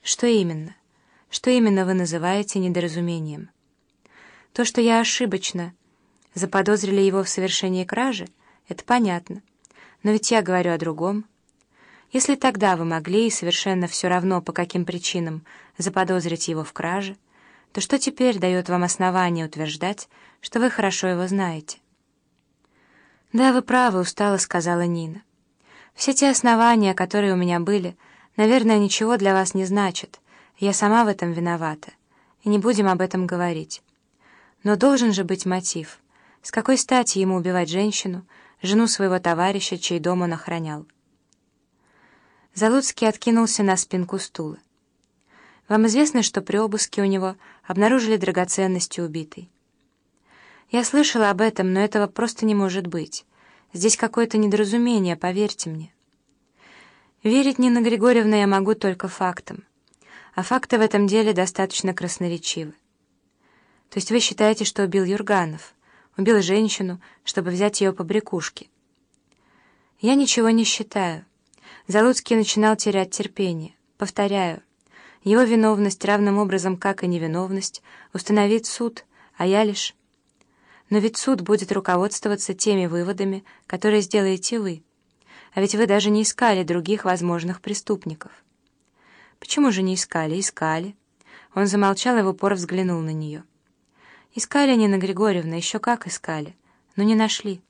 Что именно? Что именно вы называете недоразумением? То, что я ошибочно заподозрили его в совершении кражи, это понятно. Но ведь я говорю о другом. Если тогда вы могли, и совершенно все равно, по каким причинам, заподозрить его в краже, то что теперь дает вам основание утверждать, что вы хорошо его знаете? «Да, вы правы», — устало сказала Нина. «Все те основания, которые у меня были, наверное, ничего для вас не значат. Я сама в этом виновата. И не будем об этом говорить. Но должен же быть мотив. С какой стати ему убивать женщину, жену своего товарища, чей дом он охранял?» Залуцкий откинулся на спинку стула. «Вам известно, что при обыске у него обнаружили драгоценности убитой?» «Я слышала об этом, но этого просто не может быть. Здесь какое-то недоразумение, поверьте мне». «Верить, Нина Григорьевна, я могу только фактам. А факты в этом деле достаточно красноречивы. То есть вы считаете, что убил Юрганов, убил женщину, чтобы взять ее побрякушки?» «Я ничего не считаю». Залуцкий начинал терять терпение. «Повторяю, его виновность, равным образом, как и невиновность, установит суд, а я лишь...» «Но ведь суд будет руководствоваться теми выводами, которые сделаете вы. А ведь вы даже не искали других возможных преступников». «Почему же не искали?» «Искали». Он замолчал и в упор взглянул на нее. «Искали, Нина Григорьевна, еще как искали, но не нашли».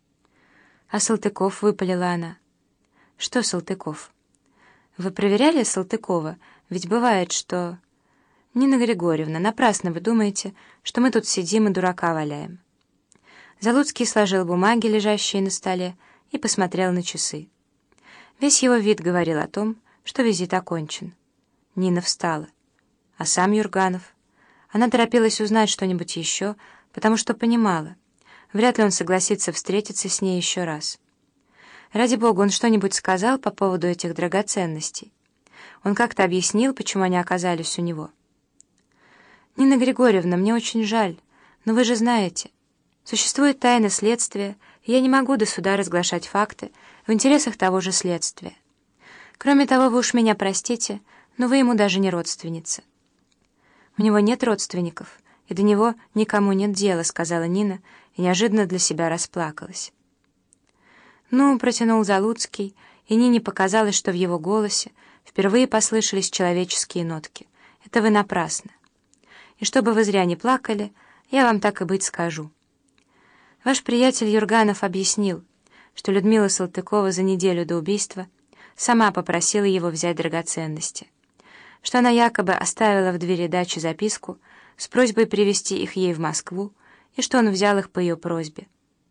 «А Салтыков?» — выпалила она. «Что Салтыков?» «Вы проверяли Салтыкова? Ведь бывает, что...» «Нина Григорьевна, напрасно вы думаете, что мы тут сидим и дурака валяем». Залуцкий сложил бумаги, лежащие на столе, и посмотрел на часы. Весь его вид говорил о том, что визит окончен. Нина встала. А сам Юрганов? Она торопилась узнать что-нибудь еще, потому что понимала, вряд ли он согласится встретиться с ней еще раз. Ради бога, он что-нибудь сказал по поводу этих драгоценностей? Он как-то объяснил, почему они оказались у него? «Нина Григорьевна, мне очень жаль, но вы же знаете, существует тайна следствия, и я не могу до суда разглашать факты в интересах того же следствия. Кроме того, вы уж меня простите, но вы ему даже не родственница». «У него нет родственников, и до него никому нет дела», — сказала Нина, и неожиданно для себя расплакалась. «Ну», — протянул Залуцкий, и Нине показалось, что в его голосе впервые послышались человеческие нотки. «Это вы напрасно. И чтобы вы зря не плакали, я вам так и быть скажу. Ваш приятель Юрганов объяснил, что Людмила Салтыкова за неделю до убийства сама попросила его взять драгоценности, что она якобы оставила в двери дачи записку с просьбой привезти их ей в Москву, и что он взял их по ее просьбе.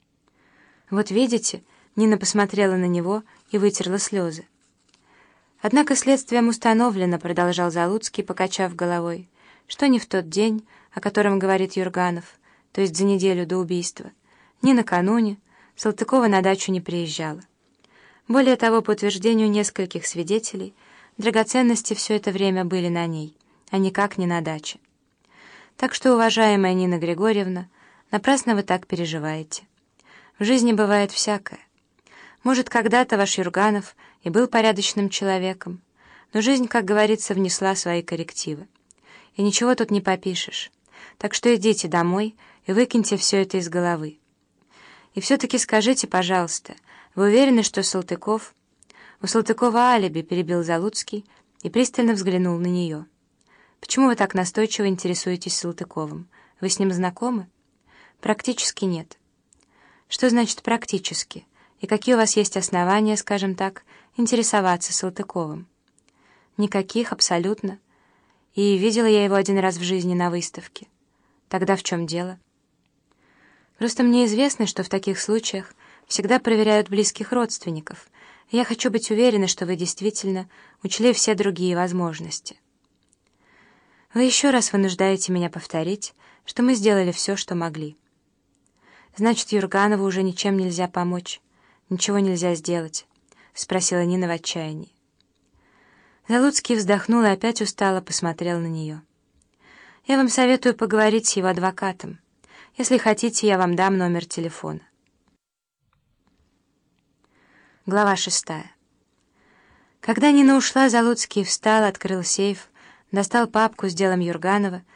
Вот видите...» Нина посмотрела на него и вытерла слезы. «Однако следствием установлено», — продолжал Залуцкий, покачав головой, «что ни в тот день, о котором говорит Юрганов, то есть за неделю до убийства, ни накануне Салтыкова на дачу не приезжала. Более того, по утверждению нескольких свидетелей, драгоценности все это время были на ней, а никак не на даче. Так что, уважаемая Нина Григорьевна, напрасно вы так переживаете. В жизни бывает всякое. Может, когда-то ваш Юрганов и был порядочным человеком, но жизнь, как говорится, внесла свои коррективы. И ничего тут не попишешь. Так что идите домой и выкиньте все это из головы. И все-таки скажите, пожалуйста, вы уверены, что Салтыков...» «У Салтыкова алиби», — перебил Залуцкий и пристально взглянул на нее. «Почему вы так настойчиво интересуетесь Салтыковым? Вы с ним знакомы?» «Практически нет». «Что значит «практически»? И какие у вас есть основания, скажем так, интересоваться Салтыковым?» «Никаких, абсолютно. И видела я его один раз в жизни на выставке». «Тогда в чем дело?» «Просто мне известно, что в таких случаях всегда проверяют близких родственников, и я хочу быть уверена, что вы действительно учли все другие возможности». «Вы еще раз вынуждаете меня повторить, что мы сделали все, что могли». «Значит, Юрганову уже ничем нельзя помочь? Ничего нельзя сделать?» — спросила Нина в отчаянии. Залуцкий вздохнул и опять устало посмотрел на нее. «Я вам советую поговорить с его адвокатом. Если хотите, я вам дам номер телефона». Глава 6. Когда Нина ушла, Залуцкий встал, открыл сейф, достал папку с делом Юрганова,